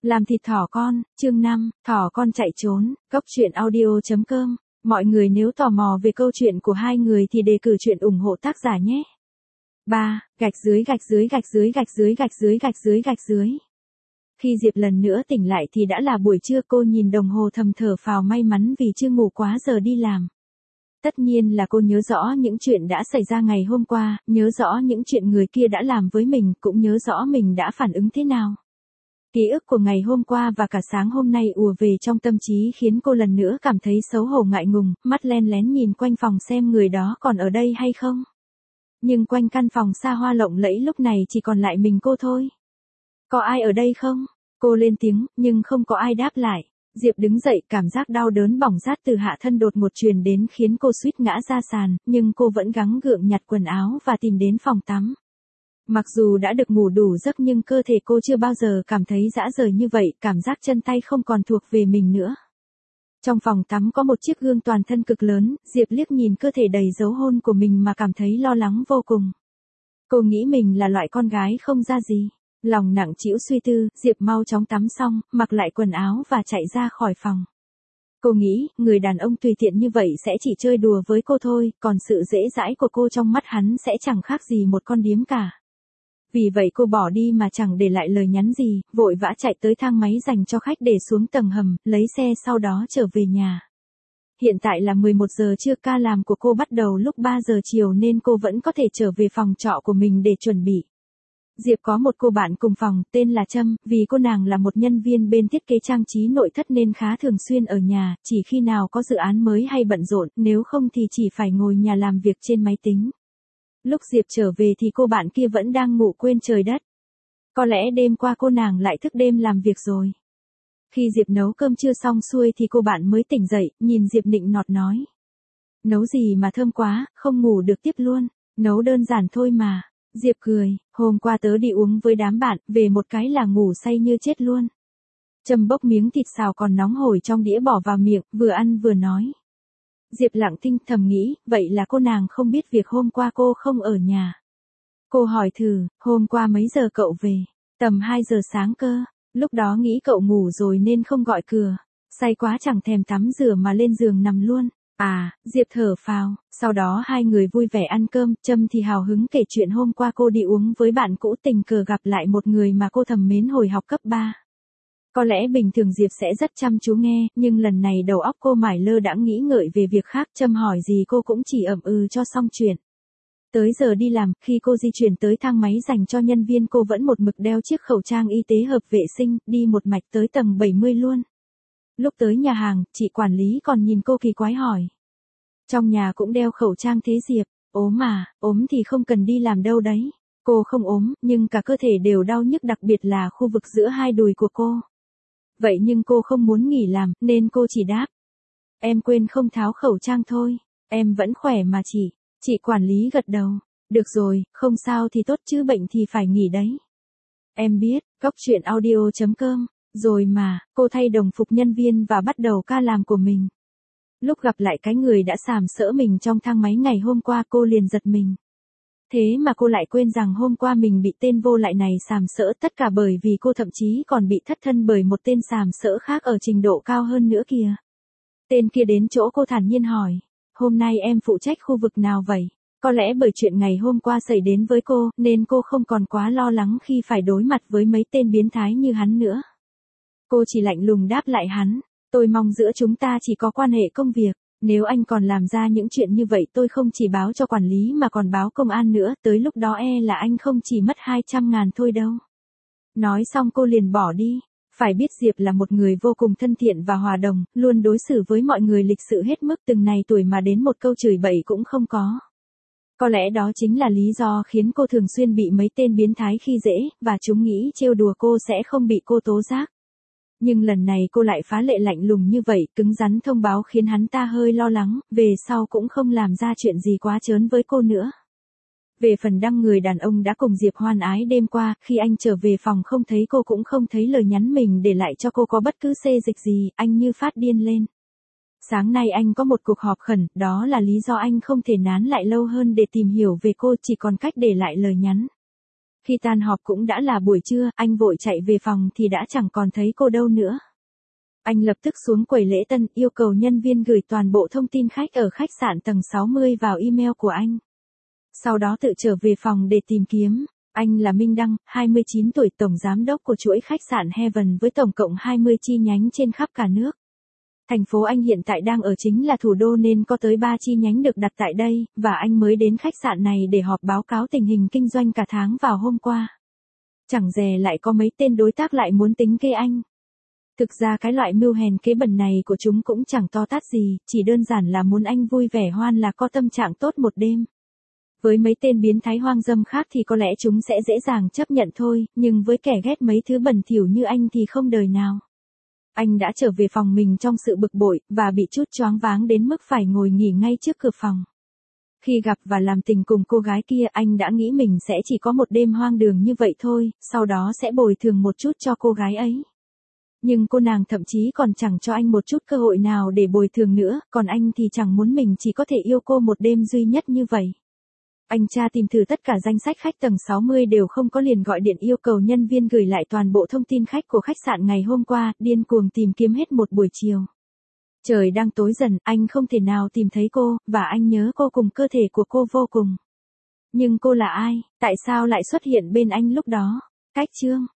Làm thịt thỏ con, chương 5, thỏ con chạy trốn, Cốc truyện audio.com. Mọi người nếu tò mò về câu chuyện của hai người thì đề cử chuyện ủng hộ tác giả nhé. 3. Gạch dưới gạch dưới gạch dưới gạch dưới gạch dưới gạch dưới gạch dưới. Khi Diệp lần nữa tỉnh lại thì đã là buổi trưa, cô nhìn đồng hồ thầm thở phào may mắn vì chưa ngủ quá giờ đi làm. Tất nhiên là cô nhớ rõ những chuyện đã xảy ra ngày hôm qua, nhớ rõ những chuyện người kia đã làm với mình, cũng nhớ rõ mình đã phản ứng thế nào. Ký ức của ngày hôm qua và cả sáng hôm nay ùa về trong tâm trí khiến cô lần nữa cảm thấy xấu hổ ngại ngùng, mắt len lén nhìn quanh phòng xem người đó còn ở đây hay không. Nhưng quanh căn phòng xa hoa lộng lẫy lúc này chỉ còn lại mình cô thôi. Có ai ở đây không? Cô lên tiếng, nhưng không có ai đáp lại. Diệp đứng dậy, cảm giác đau đớn bỏng rát từ hạ thân đột ngột truyền đến khiến cô suýt ngã ra sàn, nhưng cô vẫn gắng gượng nhặt quần áo và tìm đến phòng tắm. Mặc dù đã được ngủ đủ giấc nhưng cơ thể cô chưa bao giờ cảm thấy dã rời như vậy, cảm giác chân tay không còn thuộc về mình nữa. Trong phòng tắm có một chiếc gương toàn thân cực lớn, Diệp liếc nhìn cơ thể đầy dấu hôn của mình mà cảm thấy lo lắng vô cùng. Cô nghĩ mình là loại con gái không ra gì. Lòng nặng trĩu suy tư, Diệp mau chóng tắm xong, mặc lại quần áo và chạy ra khỏi phòng. Cô nghĩ, người đàn ông tùy tiện như vậy sẽ chỉ chơi đùa với cô thôi, còn sự dễ dãi của cô trong mắt hắn sẽ chẳng khác gì một con điếm cả. Vì vậy cô bỏ đi mà chẳng để lại lời nhắn gì, vội vã chạy tới thang máy dành cho khách để xuống tầng hầm, lấy xe sau đó trở về nhà. Hiện tại là 11 giờ trưa, ca làm của cô bắt đầu lúc 3 giờ chiều nên cô vẫn có thể trở về phòng trọ của mình để chuẩn bị. Diệp có một cô bạn cùng phòng, tên là Trâm, vì cô nàng là một nhân viên bên thiết kế trang trí nội thất nên khá thường xuyên ở nhà, chỉ khi nào có dự án mới hay bận rộn, nếu không thì chỉ phải ngồi nhà làm việc trên máy tính. Lúc Diệp trở về thì cô bạn kia vẫn đang ngủ quên trời đất. Có lẽ đêm qua cô nàng lại thức đêm làm việc rồi. Khi Diệp nấu cơm trưa xong xuôi thì cô bạn mới tỉnh dậy, nhìn Diệp nịnh nọt nói. Nấu gì mà thơm quá, không ngủ được tiếp luôn, nấu đơn giản thôi mà. Diệp cười, hôm qua tớ đi uống với đám bạn, về một cái là ngủ say như chết luôn. Trâm bốc miếng thịt xào còn nóng hổi trong đĩa bỏ vào miệng, vừa ăn vừa nói. Diệp lặng thinh thầm nghĩ, vậy là cô nàng không biết việc hôm qua cô không ở nhà. Cô hỏi thử, hôm qua mấy giờ cậu về? Tầm 2 giờ sáng cơ, lúc đó nghĩ cậu ngủ rồi nên không gọi cửa. Say quá chẳng thèm tắm rửa mà lên giường nằm luôn. À, Diệp thở phào, sau đó hai người vui vẻ ăn cơm, Trâm thì hào hứng kể chuyện hôm qua cô đi uống với bạn cũ, tình cờ gặp lại một người mà cô thầm mến hồi học cấp 3. Có lẽ bình thường Diệp sẽ rất chăm chú nghe, nhưng lần này đầu óc cô mải lơ đãng nghĩ ngợi về việc khác, Trâm hỏi gì cô cũng chỉ ậm ừ cho xong chuyện. Tới giờ đi làm, khi cô di chuyển tới thang máy dành cho nhân viên cô vẫn một mực đeo chiếc khẩu trang y tế hợp vệ sinh, đi một mạch tới tầng 70 luôn. Lúc tới nhà hàng, chị quản lý còn nhìn cô kỳ quái hỏi. Trong nhà cũng đeo khẩu trang thế Diệp? Ốm mà, ốm thì không cần đi làm đâu đấy. Cô không ốm, nhưng cả cơ thể đều đau nhức, đặc biệt là khu vực giữa hai đùi của cô. Vậy nhưng cô không muốn nghỉ làm, nên cô chỉ đáp. Em quên không tháo khẩu trang thôi, em vẫn khỏe mà chị. Chị quản lý gật đầu. Được rồi, không sao thì tốt chứ bệnh thì phải nghỉ đấy. Em biết, Cốc truyện audio.com. Rồi mà, cô thay đồng phục nhân viên và bắt đầu ca làm của mình. Lúc gặp lại cái người đã sàm sỡ mình trong thang máy ngày hôm qua cô liền giật mình. Thế mà cô lại quên rằng hôm qua mình bị tên vô lại này sàm sỡ, tất cả bởi vì cô thậm chí còn bị thất thân bởi một tên sàm sỡ khác ở trình độ cao hơn nữa kìa. Tên kia đến chỗ cô thản nhiên hỏi. Hôm nay em phụ trách khu vực nào vậy? Có lẽ bởi chuyện ngày hôm qua xảy đến với cô, nên cô không còn quá lo lắng khi phải đối mặt với mấy tên biến thái như hắn nữa. Cô chỉ lạnh lùng đáp lại hắn, tôi mong giữa chúng ta chỉ có quan hệ công việc, nếu anh còn làm ra những chuyện như vậy tôi không chỉ báo cho quản lý mà còn báo công an nữa, tới lúc đó là anh không chỉ mất 200.000 thôi đâu. Nói xong cô liền bỏ đi, phải biết Diệp là một người vô cùng thân thiện và hòa đồng, luôn đối xử với mọi người lịch sự hết mức, từng này tuổi mà đến một câu chửi bậy cũng không có. Có lẽ đó chính là lý do khiến cô thường xuyên bị mấy tên biến thái khi dễ, và chúng nghĩ trêu đùa cô sẽ không bị cô tố giác. Nhưng lần này cô lại phá lệ lạnh lùng như vậy, cứng rắn thông báo khiến hắn ta hơi lo lắng, về sau cũng không làm ra chuyện gì quá trớn với cô nữa. Về phần Đăng, người đàn ông đã cùng Diệp hoan ái đêm qua, khi anh trở về phòng không thấy cô cũng không thấy lời nhắn mình để lại cho cô có bất cứ xê dịch gì, anh như phát điên lên. Sáng nay anh có một cuộc họp khẩn, đó là lý do anh không thể nán lại lâu hơn để tìm hiểu về cô, chỉ còn cách để lại lời nhắn. Khi tan họp cũng đã là buổi trưa, anh vội chạy về phòng thì đã chẳng còn thấy cô đâu nữa. Anh lập tức xuống quầy lễ tân, yêu cầu nhân viên gửi toàn bộ thông tin khách ở khách sạn tầng 60 vào email của anh. Sau đó tự trở về phòng để tìm kiếm. Anh là Minh Đăng, 29 tuổi, tổng giám đốc của chuỗi khách sạn Heaven với tổng cộng 20 chi nhánh trên khắp cả nước. Thành phố anh hiện tại đang ở chính là thủ đô nên có tới 3 chi nhánh được đặt tại đây, và anh mới đến khách sạn này để họp báo cáo tình hình kinh doanh cả tháng vào hôm qua. Chẳng dè lại có mấy tên đối tác lại muốn tính kê anh. Thực ra cái loại mưu hèn kế bẩn này của chúng cũng chẳng to tát gì, chỉ đơn giản là muốn anh vui vẻ hoan lạc có tâm trạng tốt một đêm. Với mấy tên biến thái hoang dâm khác thì có lẽ chúng sẽ dễ dàng chấp nhận thôi, nhưng với kẻ ghét mấy thứ bẩn thỉu như anh thì không đời nào. Anh đã trở về phòng mình trong sự bực bội, và bị chút choáng váng đến mức phải ngồi nghỉ ngay trước cửa phòng. Khi gặp và làm tình cùng cô gái kia, anh đã nghĩ mình sẽ chỉ có một đêm hoang đường như vậy thôi, sau đó sẽ bồi thường một chút cho cô gái ấy. Nhưng cô nàng thậm chí còn chẳng cho anh một chút cơ hội nào để bồi thường nữa, còn anh thì chẳng muốn mình chỉ có thể yêu cô một đêm duy nhất như vậy. Anh tra tìm thử tất cả danh sách khách tầng 60 đều không có, liền gọi điện yêu cầu nhân viên gửi lại toàn bộ thông tin khách của khách sạn ngày hôm qua, điên cuồng tìm kiếm hết một buổi chiều. Trời đang tối dần, anh không thể nào tìm thấy cô, và anh nhớ cô cùng cơ thể của cô vô cùng. Nhưng cô là ai, tại sao lại xuất hiện bên anh lúc đó? Cách chương